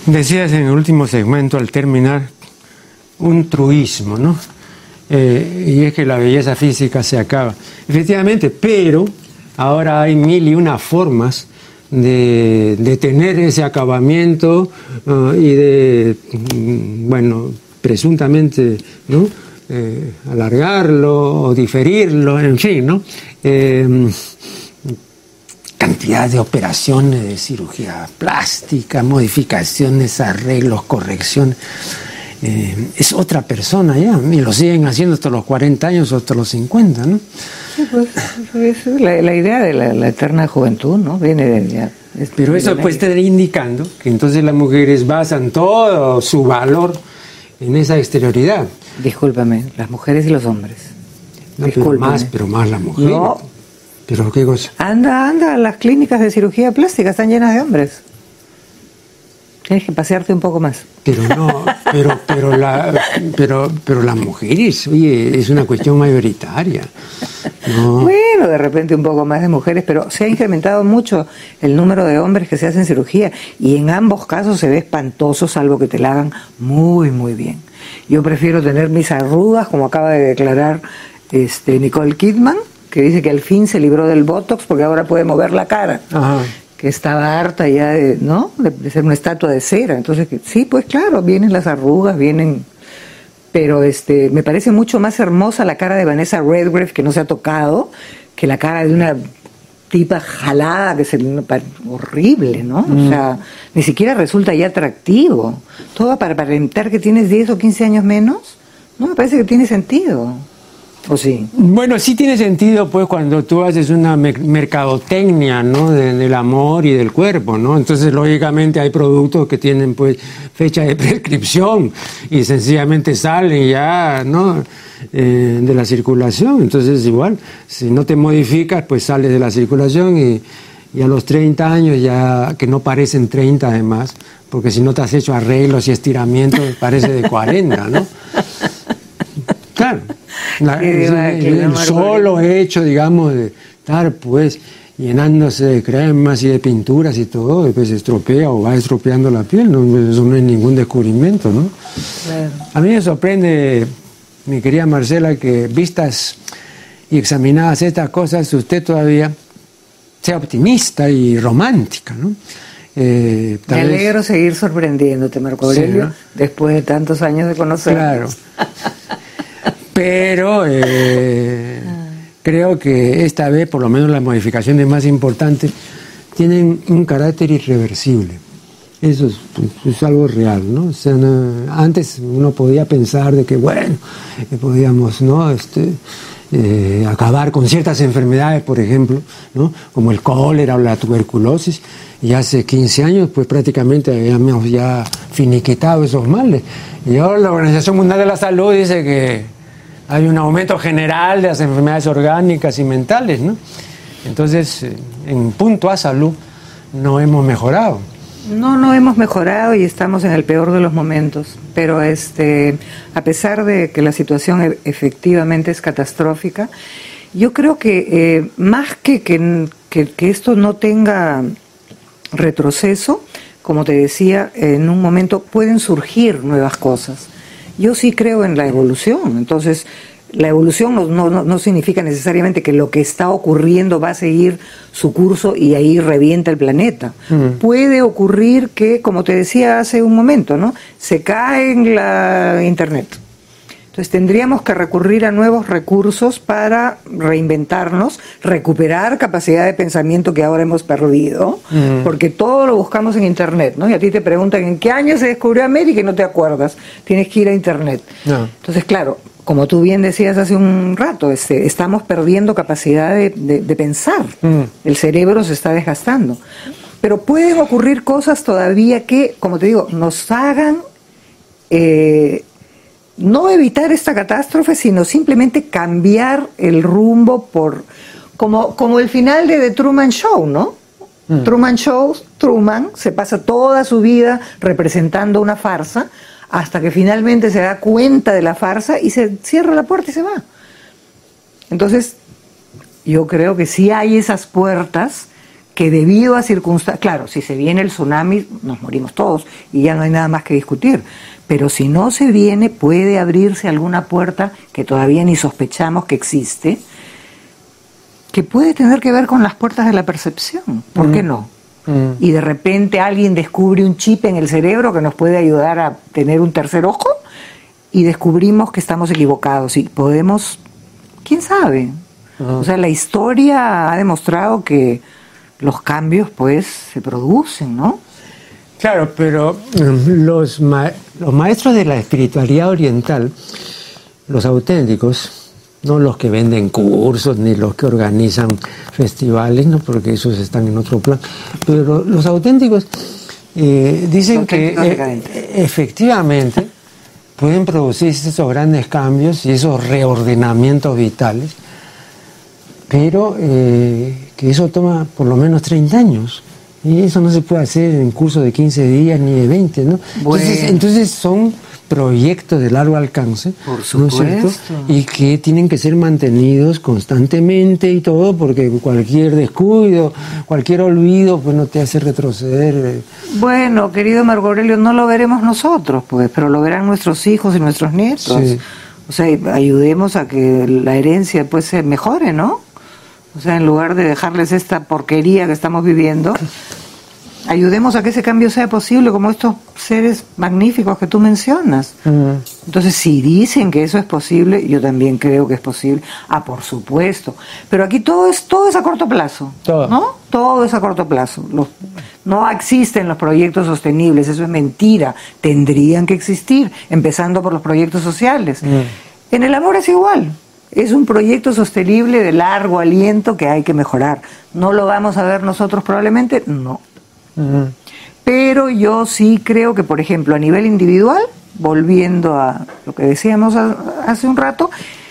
Decías en el último segmento, al terminar, un truismo, ¿no? Y es que la belleza física se acaba. Efectivamente, pero ahora hay 1001 formas de tener ese acabamiento y de, bueno, presuntamente, ¿no? Alargarlo o diferirlo, en fin, ¿no? Cantidad de operaciones de cirugía plástica, modificaciones, arreglos, correcciones. Es otra persona ya, y lo siguen haciendo hasta los 40 años o hasta los 50, ¿no? Sí, pues es la idea de la eterna juventud, ¿no? Viene de ya. Pero eso puede estar indicando que entonces las mujeres basan todo su valor en esa exterioridad. Discúlpame, las mujeres y los hombres. No, pero más las mujeres. No. ¿Pero qué cosa? Anda, las clínicas de cirugía plástica están llenas de hombres. Tienes que pasearte un poco más. Pero no, pero las mujeres, oye, es una cuestión mayoritaria. No. Bueno, de repente un poco más de mujeres, pero se ha incrementado mucho el número de hombres que se hacen cirugía y en ambos casos se ve espantoso, salvo que te la hagan muy, muy bien. Yo prefiero tener mis arrugas, como acaba de declarar Nicole Kidman, que dice que al fin se libró del Botox porque ahora puede mover la cara. Ajá. Que estaba harta ya de ser una estatua de cera. Entonces, sí, pues claro, vienen las arrugas, pero me parece mucho más hermosa la cara de Vanessa Redgrave, que no se ha tocado, que la cara de una tipa jalada, que es horrible, ¿no? O sea, ni siquiera resulta ya atractivo. Todo para aparentar que tienes 10 o 15 años menos, no me parece que tiene sentido. ¿O sí? Bueno, sí tiene sentido, pues, cuando tú haces una mercadotecnia, ¿no? Del amor y del cuerpo, ¿no? Entonces, lógicamente, hay productos que tienen, pues, fecha de prescripción y sencillamente salen ya, ¿no? De la circulación. Entonces, igual, si no te modificas, pues sales de la circulación y a los 30 años ya, que no parecen 30 además, porque si no te has hecho arreglos y estiramientos, parece de 40, ¿no? Claro. El solo hecho, digamos, de estar pues llenándose de cremas y de pinturas y todo, pues se estropea o va estropeando la piel, ¿no? Eso no es ningún descubrimiento, ¿no? Claro. A mí me sorprende, mi querida Marcela, que vistas y examinadas estas cosas, usted todavía sea optimista y romántica, ¿no? Me alegro seguir sorprendiéndote, Marco Aurelio, sí, ¿no? Después de tantos años de conocernos. Claro. Pero creo que esta vez, por lo menos las modificaciones más importantes, tienen un carácter irreversible. Eso es algo real, ¿no? O sea, antes uno podía pensar de que, bueno, podíamos, ¿no? Acabar con ciertas enfermedades, por ejemplo, ¿no? Como el cólera o la tuberculosis, y hace 15 años, pues prácticamente habíamos ya finiquitado esos males. Y ahora la Organización Mundial de la Salud dice que hay un aumento general de las enfermedades orgánicas y mentales, ¿no? Entonces, en punto a salud, no hemos mejorado. No hemos mejorado y estamos en el peor de los momentos. Pero a pesar de que la situación efectivamente es catastrófica, yo creo que más que esto no tenga retroceso, como te decía, en un momento pueden surgir nuevas cosas. Yo sí creo en la evolución, entonces la evolución no significa necesariamente que lo que está ocurriendo va a seguir su curso y ahí revienta el planeta. Puede ocurrir que, como te decía hace un momento, ¿no? Se cae en la Internet. Entonces tendríamos que recurrir a nuevos recursos para reinventarnos, recuperar capacidad de pensamiento que ahora hemos perdido, porque todo lo buscamos en Internet, ¿no? Y a ti te preguntan ¿en qué año se descubrió América? Y no te acuerdas, tienes que ir a Internet. No. Entonces, claro, como tú bien decías hace un rato, estamos perdiendo capacidad de pensar, el cerebro se está desgastando. Pero pueden ocurrir cosas todavía que, como te digo, nos hagan... no evitar esta catástrofe, sino simplemente cambiar el rumbo como el final de The Truman Show, ¿no? Truman se pasa toda su vida representando una farsa hasta que finalmente se da cuenta de la farsa y se cierra la puerta y se va. Entonces, yo creo que sí hay esas puertas que debido a circunstancias, claro, si se viene el tsunami nos morimos todos y ya no hay nada más que discutir, pero si no se viene puede abrirse alguna puerta que todavía ni sospechamos que existe, que puede tener que ver con las puertas de la percepción, ¿por qué no? Y de repente alguien descubre un chip en el cerebro que nos puede ayudar a tener un tercer ojo y descubrimos que estamos equivocados y podemos, quién sabe. O sea, la historia ha demostrado que los cambios pues se producen, ¿no? Claro, pero los maestros de la espiritualidad oriental, los auténticos, no los que venden cursos ni los que organizan festivales, no, porque esos están en otro plan, pero los auténticos dicen que efectivamente pueden producirse esos grandes cambios y esos reordenamientos vitales, pero que eso toma por lo menos 30 años. Y eso no se puede hacer en curso de 15 días ni de 20, ¿no? Bueno. Entonces son proyectos de largo alcance, por supuesto, ¿no es cierto? Y que tienen que ser mantenidos constantemente y todo, porque cualquier descuido, cualquier olvido, pues no te hace retroceder. Bueno, querido Marco Aurelio, no lo veremos nosotros, pues, pero lo verán nuestros hijos y nuestros nietos. Sí. O sea, ayudemos a que la herencia pues se mejore, ¿no? O sea, en lugar de dejarles esta porquería que estamos viviendo, ayudemos a que ese cambio sea posible, como estos seres magníficos que tú mencionas. Entonces, si dicen que eso es posible, yo también creo que es posible. Ah, por supuesto. Pero aquí todo es a corto plazo, ¿no? Todo es a corto plazo. No existen los proyectos sostenibles, eso es mentira. Tendrían que existir, empezando por los proyectos sociales. En el amor es igual. Es un proyecto sostenible de largo aliento que hay que mejorar. ¿No lo vamos a ver nosotros probablemente? No. Pero yo sí creo que, por ejemplo, a nivel individual, volviendo a lo que decíamos hace un rato,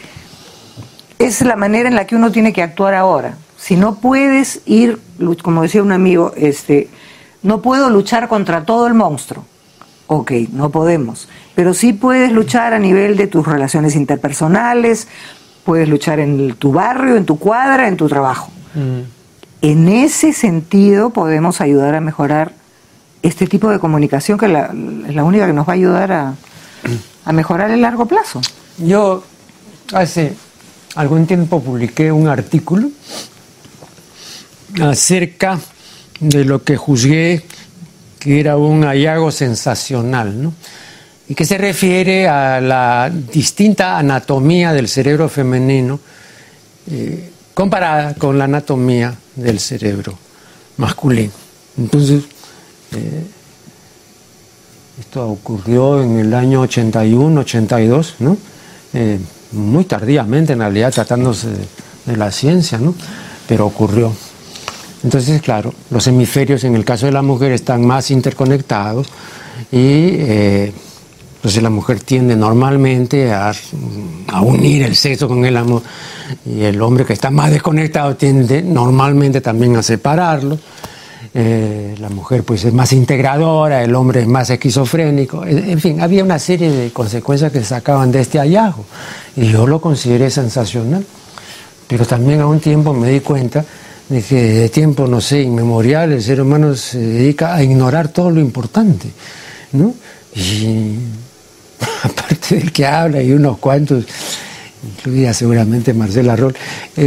es la manera en la que uno tiene que actuar ahora. Si no puedes ir, como decía un amigo, no puedo luchar contra todo el monstruo. Ok, no podemos. Pero sí puedes luchar a nivel de tus relaciones interpersonales, puedes luchar en tu barrio, en tu cuadra, en tu trabajo. En ese sentido podemos ayudar a mejorar este tipo de comunicación, que es la única que nos va a ayudar a mejorar el largo plazo. Yo hace algún tiempo publiqué un artículo acerca de lo que juzgué que era un hallazgo sensacional, ¿no? Y que se refiere a la distinta anatomía del cerebro femenino comparada con la anatomía del cerebro masculino. Entonces, esto ocurrió en el año 81, 82, ¿no? Muy tardíamente, en realidad, tratándose de la ciencia, ¿no? Pero ocurrió. Entonces, claro, los hemisferios en el caso de la mujer están más interconectados y entonces la mujer tiende normalmente a unir el sexo con el amor, y el hombre que está más desconectado tiende normalmente también a separarlo. La mujer pues es más integradora, el hombre es más esquizofrénico. En fin, había una serie de consecuencias que se sacaban de este hallazgo y yo lo consideré sensacional. Pero también a un tiempo me di cuenta de que de tiempo, no sé, inmemorial, el ser humano se dedica a ignorar todo lo importante, ¿no? Y aparte del que habla y unos cuantos, incluida seguramente Marcela Roll,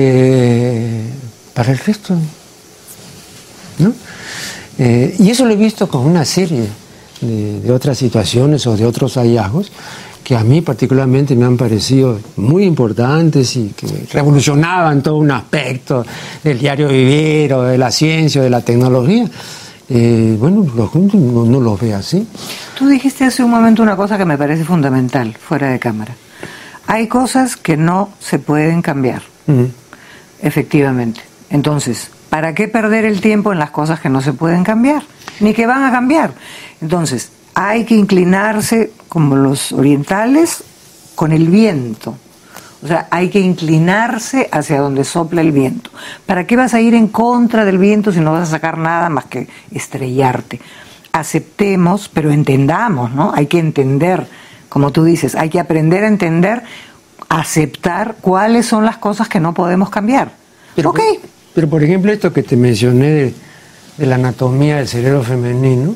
para el resto, ¿no? Y eso lo he visto con una serie de otras situaciones o de otros hallazgos que a mí particularmente me han parecido muy importantes y que revolucionaban todo un aspecto del diario vivir o de la ciencia o de la tecnología. Bueno, la gente no los ve así. Tú dijiste hace un momento una cosa que me parece fundamental, fuera de cámara. Hay cosas que no se pueden cambiar, efectivamente. Entonces, ¿para qué perder el tiempo en las cosas que no se pueden cambiar? Ni que van a cambiar. Entonces, hay que inclinarse, como los orientales, con el viento. O sea, hay que inclinarse hacia donde sopla el viento. ¿Para qué vas a ir en contra del viento si no vas a sacar nada más que estrellarte? Aceptemos, pero entendamos, ¿no? Hay que entender, como tú dices, hay que aprender a entender, aceptar cuáles son las cosas que no podemos cambiar. Pero, ok. Pero por ejemplo, esto que te mencioné de la anatomía del cerebro femenino,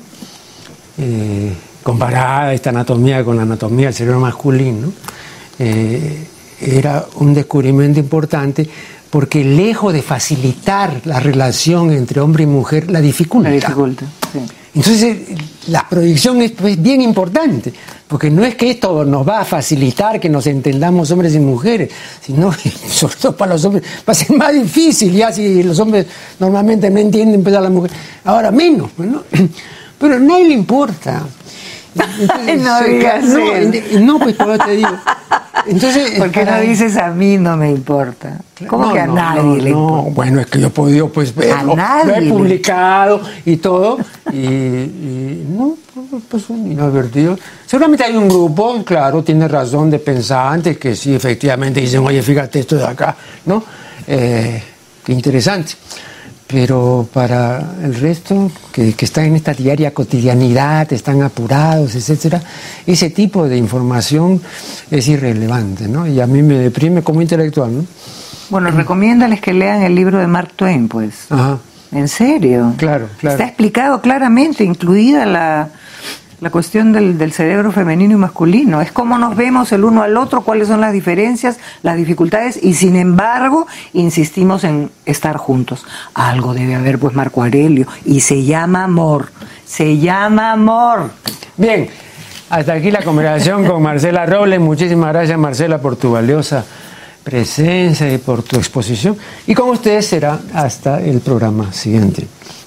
comparada esta anatomía con la anatomía del cerebro masculino, era un descubrimiento importante porque lejos de facilitar la relación entre hombre y mujer, la dificulta. La dificulta, sí. Entonces, la proyección es bien importante, porque no es que esto nos va a facilitar que nos entendamos hombres y mujeres, sino que, sobre todo para los hombres, va a ser más difícil, ya si los hombres normalmente no entienden pues, a la mujer, ahora menos, ¿no? Pero a nadie le importa. Entonces, no digas no, pues por eso te digo. Entonces, ¿por qué no dices a mí no me importa? ¿Cómo que a nadie le importa? Bueno, es que yo he podido pues verlo, lo he publicado y todo, y no, pues inadvertido. Seguramente hay un grupo, claro, tiene razón, de pensantes que sí, efectivamente dicen, oye, fíjate esto de acá, ¿no? Qué interesante. Pero para el resto, que están en esta diaria cotidianidad, están apurados, etcétera, ese tipo de información es irrelevante, ¿no? Y a mí me deprime como intelectual, ¿no? Bueno, recomiéndales que lean el libro de Mark Twain, pues. Ajá. ¿En serio? Claro. Está explicado claramente, incluida la cuestión del cerebro femenino y masculino. Es cómo nos vemos el uno al otro, cuáles son las diferencias, las dificultades, y sin embargo insistimos en estar juntos. Algo debe haber, pues, Marco Aurelio, y se llama amor. Se llama amor. Bien, hasta aquí la conversación con Marcela Robles. Muchísimas gracias, Marcela, por tu valiosa presencia y por tu exposición. Y con ustedes será hasta el programa siguiente.